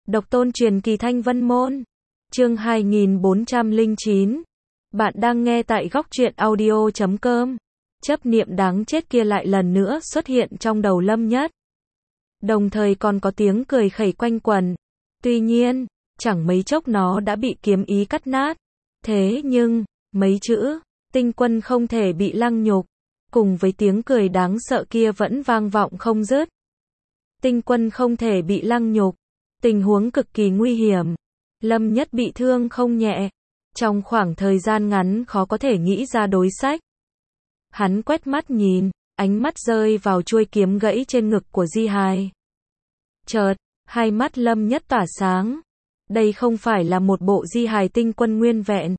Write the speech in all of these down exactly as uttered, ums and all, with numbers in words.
Độc tôn truyền kỳ Thanh Vân Môn. Chương hai nghìn bốn trăm lẻ chín. Bạn đang nghe tại góc truyện audio chấm com. Chấp niệm đáng chết kia lại lần nữa xuất hiện trong đầu Lâm Nhất. Đồng thời còn có tiếng cười khẩy quanh quẩn. Tuy nhiên, chẳng mấy chốc nó đã bị kiếm ý cắt nát. Thế nhưng, mấy chữ, tinh quân không thể bị lăng nhục, cùng với tiếng cười đáng sợ kia vẫn vang vọng không dứt. Tinh quân không thể bị lăng nhục. Tình huống cực kỳ nguy hiểm. Lâm Nhất bị thương không nhẹ. Trong khoảng thời gian ngắn khó có thể nghĩ ra đối sách. Hắn quét mắt nhìn, ánh mắt rơi vào chuôi kiếm gãy trên ngực của Di Hài. Chợt, hai mắt Lâm Nhất tỏa sáng. Đây không phải là một bộ Di Hài tinh quân nguyên vẹn.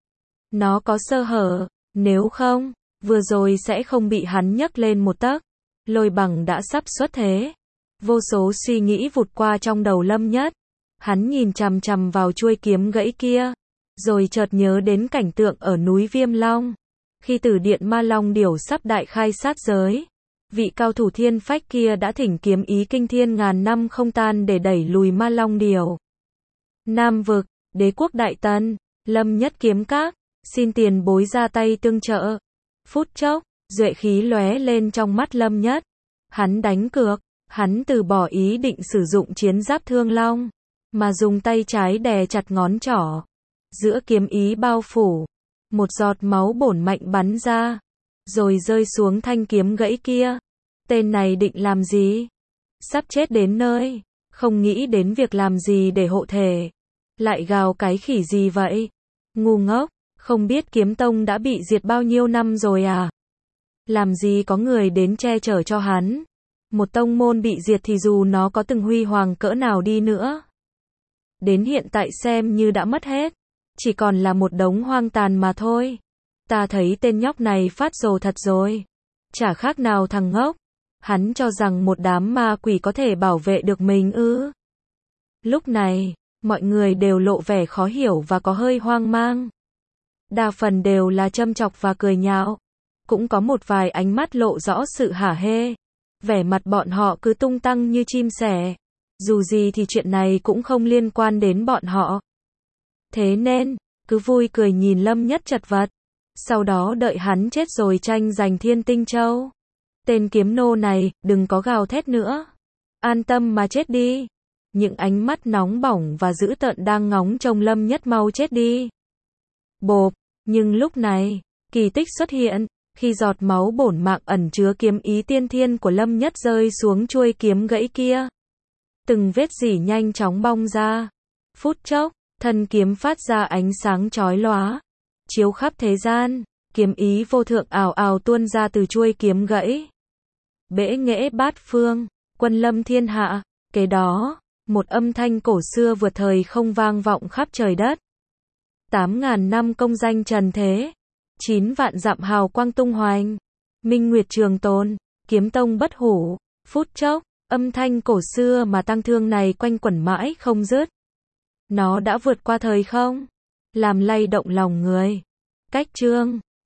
Nó có sơ hở, nếu không, vừa rồi sẽ không bị hắn nhấc lên một tấc. Lôi bằng đã sắp xuất thế. Vô số suy nghĩ vụt qua trong đầu Lâm Nhất. Hắn nhìn chằm chằm vào chuôi kiếm gãy kia, rồi chợt nhớ đến cảnh tượng ở núi Viêm Long. Khi Tử Điện Ma Long Điểu sắp đại khai sát giới, vị cao thủ thiên phách kia đã thỉnh kiếm ý kinh thiên ngàn năm không tan để đẩy lùi Ma Long Điểu. Nam vực, đế quốc Đại Tân, Lâm Nhất kiếm các, xin tiền bối ra tay tương trợ. Phút chốc, duệ khí lóe lên trong mắt Lâm Nhất. Hắn đánh cược. Hắn từ bỏ ý định sử dụng chiến giáp Thương Long, mà dùng tay trái đè chặt ngón trỏ. Giữa kiếm ý bao phủ, một giọt máu bổn mạnh bắn ra, rồi rơi xuống thanh kiếm gãy kia. Tên này định làm gì? Sắp chết đến nơi, không nghĩ đến việc làm gì để hộ thể. Lại gào cái khỉ gì vậy? Ngu ngốc, không biết Kiếm Tông đã bị diệt bao nhiêu năm rồi à? Làm gì có người đến che chở cho hắn? Một tông môn bị diệt thì dù nó có từng huy hoàng cỡ nào đi nữa, đến hiện tại xem như đã mất hết, chỉ còn là một đống hoang tàn mà thôi. Ta thấy tên nhóc này phát rồ thật rồi. Chả khác nào thằng ngốc. Hắn cho rằng một đám ma quỷ có thể bảo vệ được mình ư? Lúc này, mọi người đều lộ vẻ khó hiểu và có hơi hoang mang. Đa phần đều là châm chọc và cười nhạo. Cũng có một vài ánh mắt lộ rõ sự hả hê. Vẻ mặt bọn họ cứ tung tăng như chim sẻ. Dù gì thì chuyện này cũng không liên quan đến bọn họ. Thế nên, cứ vui cười nhìn Lâm Nhất chật vật. Sau đó đợi hắn chết rồi tranh giành Thiên Tinh Châu. Tên kiếm nô này, đừng có gào thét nữa. An tâm mà chết đi. Những ánh mắt nóng bỏng và dữ tợn đang ngóng trông Lâm Nhất mau chết đi. Bộp, nhưng lúc này, kỳ tích xuất hiện. Khi giọt máu bổn mạng ẩn chứa kiếm ý tiên thiên của Lâm Nhất rơi xuống chuôi kiếm gãy kia. Từng vết rỉ nhanh chóng bong ra. Phút chốc, thân kiếm phát ra ánh sáng chói lóa, chiếu khắp thế gian, kiếm ý vô thượng ào ào tuôn ra từ chuôi kiếm gãy. Bẽ nghễ bát phương, quân lâm thiên hạ, kế đó, một âm thanh cổ xưa vượt thời không vang vọng khắp trời đất. Tám ngàn năm công danh trần thế. Chín vạn dặm hào quang tung hoành. Minh Nguyệt trường tồn, Kiếm Tông bất hủ. Phút chốc, âm thanh cổ xưa mà tang thương này quanh quẩn mãi không dứt. Nó đã vượt qua thời không, làm lay động lòng người. Cách chương